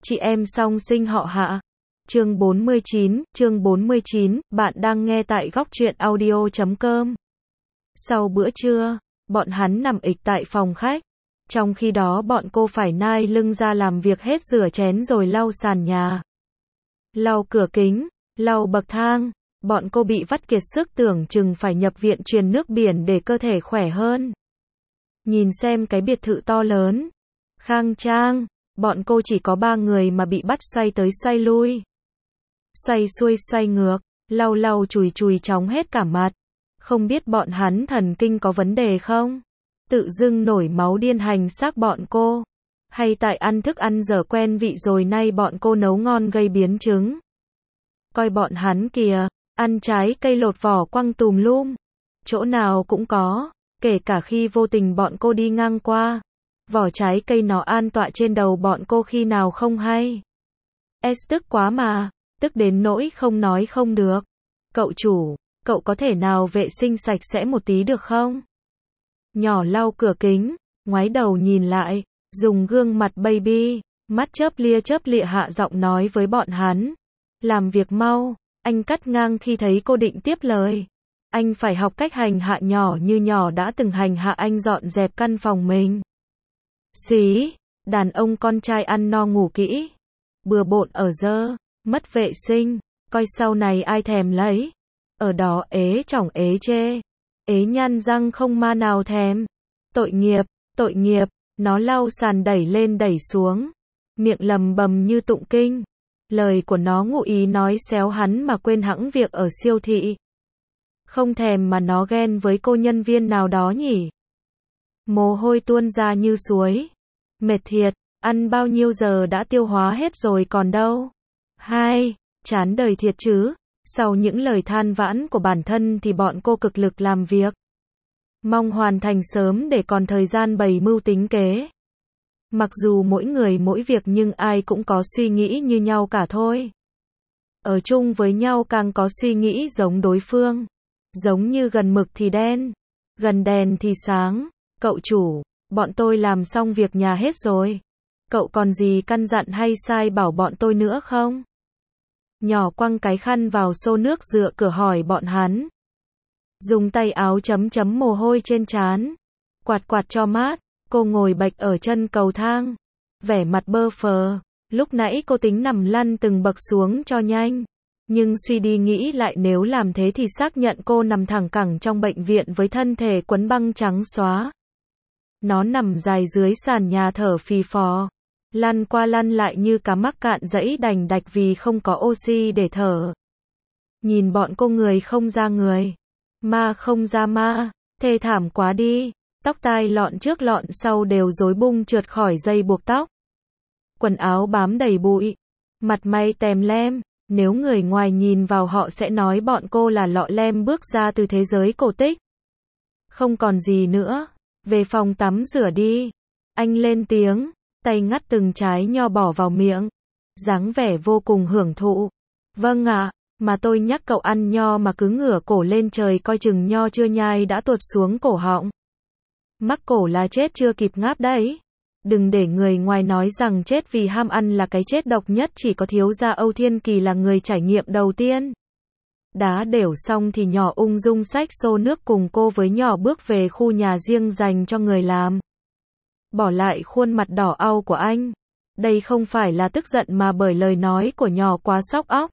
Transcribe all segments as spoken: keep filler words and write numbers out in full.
chị em song sinh họ Hạ. Chương bốn mươi chín, chương bốn mươi chín, bạn đang nghe tại góc truyện audio chấm com. Sau bữa trưa, bọn hắn nằm ịch tại phòng khách. Trong khi đó bọn cô phải nai lưng ra làm việc hết rửa chén rồi lau sàn nhà, lau cửa kính, lau bậc thang. Bọn cô bị vắt kiệt sức tưởng chừng phải nhập viện truyền nước biển để cơ thể khỏe hơn. Nhìn xem cái biệt thự to lớn, khang trang, bọn cô chỉ có ba người mà bị bắt xoay tới xoay lui, xoay xuôi xoay ngược, lau lau chùi chùi chóng hết cả mặt. Không biết bọn hắn thần kinh có vấn đề không? Tự dưng nổi máu điên hành xác bọn cô. Hay tại ăn thức ăn dở quen vị rồi nay bọn cô nấu ngon gây biến chứng. Coi bọn hắn kìa, ăn trái cây lột vỏ quăng tùm lum. Chỗ nào cũng có, kể cả khi vô tình bọn cô đi ngang qua. Vỏ trái cây nó an tọa trên đầu bọn cô khi nào không hay. Es tức quá mà, tức đến nỗi không nói không được. Cậu chủ, cậu có thể nào vệ sinh sạch sẽ một tí được không? Nhỏ lau cửa kính, ngoái đầu nhìn lại, dùng gương mặt baby, mắt chớp lia chớp lịa hạ giọng nói với bọn hắn. Làm việc mau, anh cắt ngang khi thấy cô định tiếp lời. Anh phải học cách hành hạ nhỏ như nhỏ đã từng hành hạ anh dọn dẹp căn phòng mình. Xí, đàn ông con trai ăn no ngủ kỹ, bừa bộn ở dơ, mất vệ sinh, coi sau này ai thèm lấy. Ở đó ế chỏng ế chê, ế nhăn răng không ma nào thèm. Tội nghiệp, tội nghiệp, nó lau sàn đẩy lên đẩy xuống, miệng lầm bầm như tụng kinh. Lời của nó ngụ ý nói xéo hắn mà quên hẵng việc ở siêu thị. Không thèm mà nó ghen với cô nhân viên nào đó nhỉ. Mồ hôi tuôn ra như suối. Mệt thiệt, ăn bao nhiêu giờ đã tiêu hóa hết rồi còn đâu. Hai, chán đời thiệt chứ. Sau những lời than vãn của bản thân thì bọn cô cực lực làm việc. Mong hoàn thành sớm để còn thời gian bày mưu tính kế. Mặc dù mỗi người mỗi việc nhưng ai cũng có suy nghĩ như nhau cả thôi. Ở chung với nhau càng có suy nghĩ giống đối phương. Giống như gần mực thì đen, gần đèn thì sáng. Cậu chủ, bọn tôi làm xong việc nhà hết rồi. Cậu còn gì căn dặn hay sai bảo bọn tôi nữa không? Nhỏ quăng cái khăn vào xô nước dựa cửa hỏi bọn hắn. Dùng tay áo chấm chấm mồ hôi trên trán. Quạt quạt cho mát, cô ngồi bạch ở chân cầu thang. Vẻ mặt bơ phờ, lúc nãy cô tính nằm lăn từng bậc xuống cho nhanh. Nhưng suy đi nghĩ lại nếu làm thế thì xác nhận cô nằm thẳng cẳng trong bệnh viện với thân thể quấn băng trắng xóa. Nó nằm dài dưới sàn nhà thở phì phò, lăn qua lăn lại như cá mắc cạn dẫy đành đạch vì không có oxy để thở. Nhìn bọn cô người không ra người, ma không ra ma, thê thảm quá đi, tóc tai lọn trước lọn sau đều rối bung trượt khỏi dây buộc tóc. Quần áo bám đầy bụi, mặt mày tèm lem, nếu người ngoài nhìn vào họ sẽ nói bọn cô là lọ lem bước ra từ thế giới cổ tích. Không còn gì nữa, về phòng tắm rửa đi. Anh lên tiếng, tay ngắt từng trái nho bỏ vào miệng, dáng vẻ vô cùng hưởng thụ. Vâng ạ, mà tôi nhắc cậu ăn nho mà cứ ngửa cổ lên trời coi chừng nho chưa nhai đã tuột xuống cổ họng. Mắc cổ là chết chưa kịp ngáp đấy. Đừng để người ngoài nói rằng chết vì ham ăn là cái chết độc nhất, chỉ có thiếu gia Âu Thiên Kỳ là người trải nghiệm đầu tiên. Đá đều xong thì nhỏ ung dung xách xô nước cùng cô với nhỏ bước về khu nhà riêng dành cho người làm. Bỏ lại khuôn mặt đỏ au của anh. Đây không phải là tức giận mà bởi lời nói của nhỏ quá sóc óc.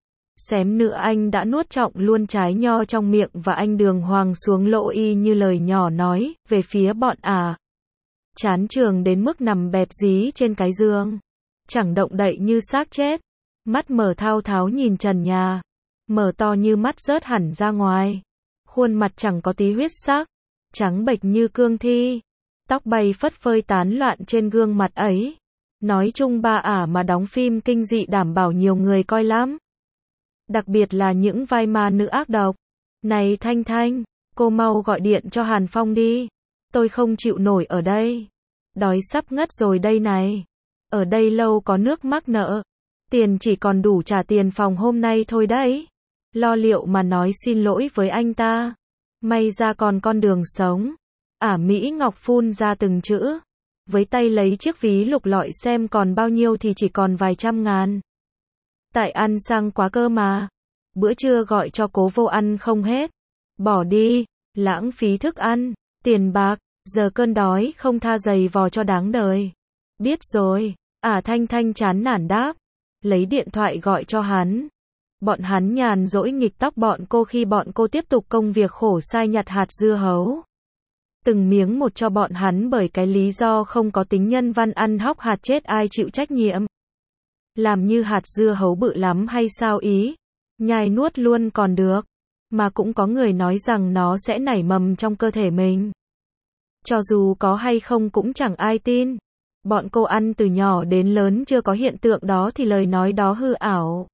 Xém nữa anh đã nuốt trọn luôn trái nho trong miệng và anh đường hoàng xuống lỗ y như lời nhỏ nói, về phía bọn à. Chán trường đến mức nằm bẹp dí trên cái giường. Chẳng động đậy như xác chết. Mắt mở thao tháo nhìn trần nhà. Mở to như mắt rớt hẳn ra ngoài. Khuôn mặt chẳng có tí huyết sắc. Trắng bệch như cương thi. Tóc bay phất phơi tán loạn trên gương mặt ấy. Nói chung ba ả mà đóng phim kinh dị đảm bảo nhiều người coi lắm. Đặc biệt là những vai ma nữ ác độc. Này Thanh Thanh, cô mau gọi điện cho Hàn Phong đi. Tôi không chịu nổi ở đây. Đói sắp ngất rồi đây này. Ở đây lâu có nước mắc nợ. Tiền chỉ còn đủ trả tiền phòng hôm nay thôi đấy. Lo liệu mà nói xin lỗi với anh ta. May ra còn con đường sống. Ả Mỹ Ngọc phun ra từng chữ. với tay lấy chiếc ví lục lọi xem còn bao nhiêu thì chỉ còn vài trăm ngàn. Tại ăn sang quá cơ mà. Bữa trưa gọi cho cố vô ăn không hết. Bỏ đi, lãng phí thức ăn, tiền bạc, giờ cơn đói không tha giày vò cho đáng đời. Biết rồi, à Thanh Thanh chán nản đáp. Lấy điện thoại gọi cho hắn. Bọn hắn nhàn rỗi nghịch tóc bọn cô khi bọn cô tiếp tục công việc khổ sai nhặt hạt dưa hấu. Từng miếng một cho bọn hắn bởi cái lý do không có tính nhân văn ăn hóc hạt chết ai chịu trách nhiệm. Làm như hạt dưa hấu bự lắm hay sao ý? Nhai nuốt luôn còn được. Mà cũng có người nói rằng nó sẽ nảy mầm trong cơ thể mình. Cho dù có hay không cũng chẳng ai tin. Bọn cô ăn từ nhỏ đến lớn chưa có hiện tượng đó thì lời nói đó hư ảo.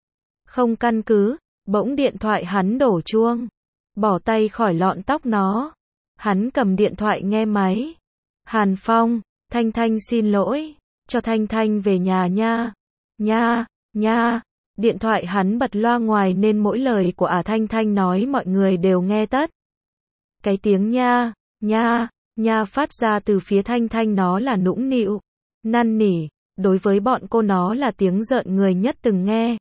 Không căn cứ, bỗng điện thoại hắn đổ chuông. Bỏ tay khỏi lọn tóc nó. Hắn cầm điện thoại nghe máy. Hàn Phong, Thanh Thanh xin lỗi, cho Thanh Thanh về nhà nha. Nha, nha. Điện thoại hắn bật loa ngoài nên mỗi lời của ả Thanh Thanh nói mọi người đều nghe tất. Cái tiếng nha, nha, nha phát ra từ phía Thanh Thanh nó là nũng nịu, năn nỉ, đối với bọn cô nó là tiếng rợn người nhất từng nghe.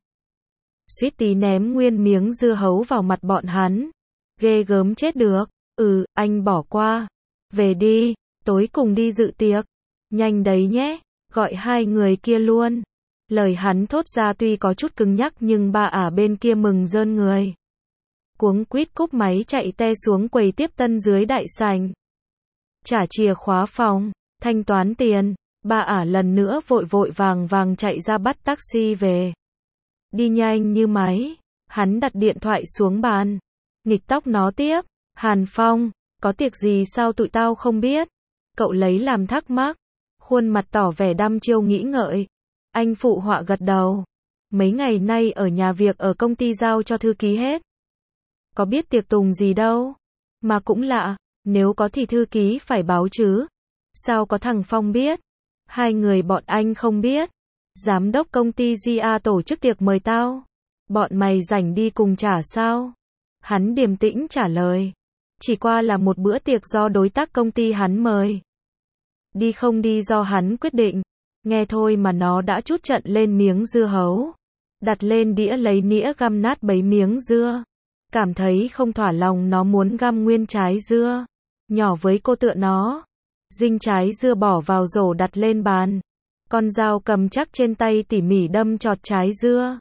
Suýt tí ném nguyên miếng dưa hấu vào mặt bọn hắn. Ghê gớm chết được. Ừ, anh bỏ qua. Về đi, tối cùng đi dự tiệc. Nhanh đấy nhé, gọi hai người kia luôn. Lời hắn thốt ra tuy có chút cứng nhắc nhưng ba ả bên kia mừng rơn người. Cuống quýt cúp máy chạy te xuống quầy tiếp tân dưới đại sảnh. Trả chìa khóa phòng, thanh toán tiền, ba ả lần nữa vội vội vàng vàng chạy ra bắt taxi về. Đi nhanh như máy, hắn đặt điện thoại xuống bàn. Nghịch tóc nó tiếp. Hàn Phong, có tiệc gì sao tụi tao không biết? Cậu lấy làm thắc mắc. Khuôn mặt tỏ vẻ đăm chiêu nghĩ ngợi. Anh phụ họa gật đầu. Mấy ngày nay ở nhà việc ở công ty giao cho thư ký hết. Có biết tiệc tùng gì đâu. Mà cũng lạ, nếu có thì thư ký phải báo chứ. Sao có thằng Phong biết? Hai người bọn anh không biết. Giám đốc công ty giê a tổ chức tiệc mời tao. Bọn mày rảnh đi cùng chả sao? Hắn điềm tĩnh trả lời. Chỉ qua là một bữa tiệc do đối tác công ty hắn mời. Đi không đi do hắn quyết định. Nghe thôi mà nó đã trút trận lên miếng dưa hấu. Đặt lên đĩa lấy nĩa găm nát bấy miếng dưa. Cảm thấy không thỏa lòng nó muốn găm nguyên trái dưa. Nhỏ với cô tựa nó. Dinh trái dưa bỏ vào rổ đặt lên bàn. Con dao cầm chắc trên tay tỉ mỉ đâm chọt trái dưa.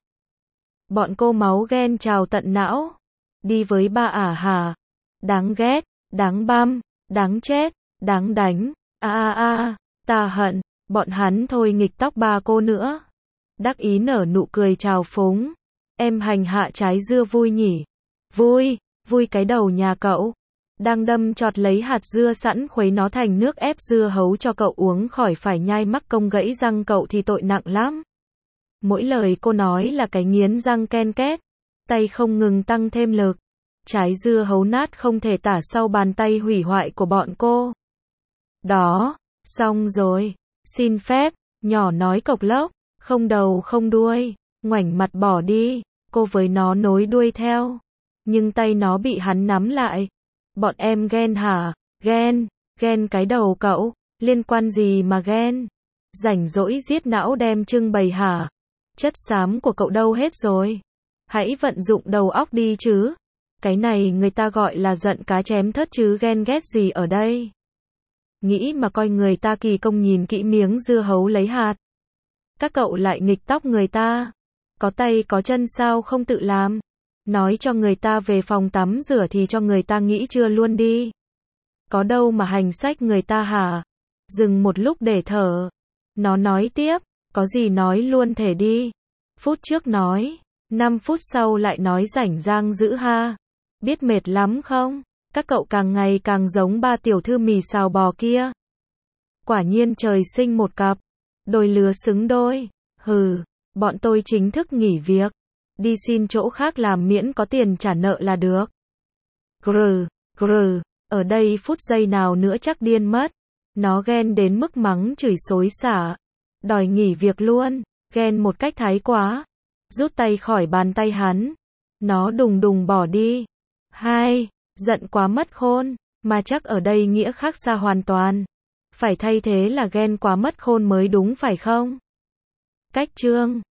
Bọn cô máu ghen trào tận não. Đi với ba ả hả? Đáng ghét, đáng băm, đáng chết, đáng đánh. A a a, ta hận. Bọn hắn thôi nghịch tóc ba cô nữa. Đắc ý nở nụ cười trào phúng. Em hành hạ trái dưa vui nhỉ? Vui, vui cái đầu nhà cậu. Đang đâm chọt lấy hạt dưa sẵn khuấy nó thành nước ép dưa hấu cho cậu uống khỏi phải nhai mắc công gãy răng cậu thì tội nặng lắm. Mỗi lời cô nói là cái nghiến răng ken két. Tay không ngừng tăng thêm lực. Trái dưa hấu nát không thể tả sau bàn tay hủy hoại của bọn cô. Đó, xong rồi. Xin phép, nhỏ nói cộc lốc, không đầu không đuôi, ngoảnh mặt bỏ đi, cô với nó nối đuôi theo. Nhưng tay nó bị hắn nắm lại. Bọn em ghen hả? Ghen, ghen cái đầu cậu, liên quan gì mà ghen? Rảnh rỗi giết não đem trưng bày hả? Chất xám của cậu đâu hết rồi? Hãy vận dụng đầu óc đi chứ. Cái này người ta gọi là giận cá chém thớt chứ ghen ghét gì ở đây. Nghĩ mà coi người ta kỳ công nhìn kỹ miếng dưa hấu lấy hạt. Các cậu lại nghịch tóc người ta. Có tay có chân sao không tự làm. Nói cho người ta về phòng tắm rửa thì cho người ta nghĩ chưa luôn đi. Có đâu mà hành sách người ta hả? Dừng một lúc để thở. Nó nói tiếp, có gì nói luôn thể đi. Phút trước nói, năm phút sau lại nói rảnh rang dữ ha. Biết mệt lắm không? Các cậu càng ngày càng giống ba tiểu thư mì xào bò kia. Quả nhiên trời sinh một cặp. Đôi lứa xứng đôi. Hừ, bọn tôi chính thức nghỉ việc. Đi xin chỗ khác làm miễn có tiền trả nợ là được. Grr, grr, ở đây phút giây nào nữa chắc điên mất. Nó ghen đến mức mắng chửi xối xả. Đòi nghỉ việc luôn, ghen một cách thái quá. Rút tay khỏi bàn tay hắn. Nó đùng đùng bỏ đi. Hai, giận quá mất khôn, mà chắc ở đây nghĩa khác xa hoàn toàn. Phải thay thế là ghen quá mất khôn mới đúng phải không? Cách chương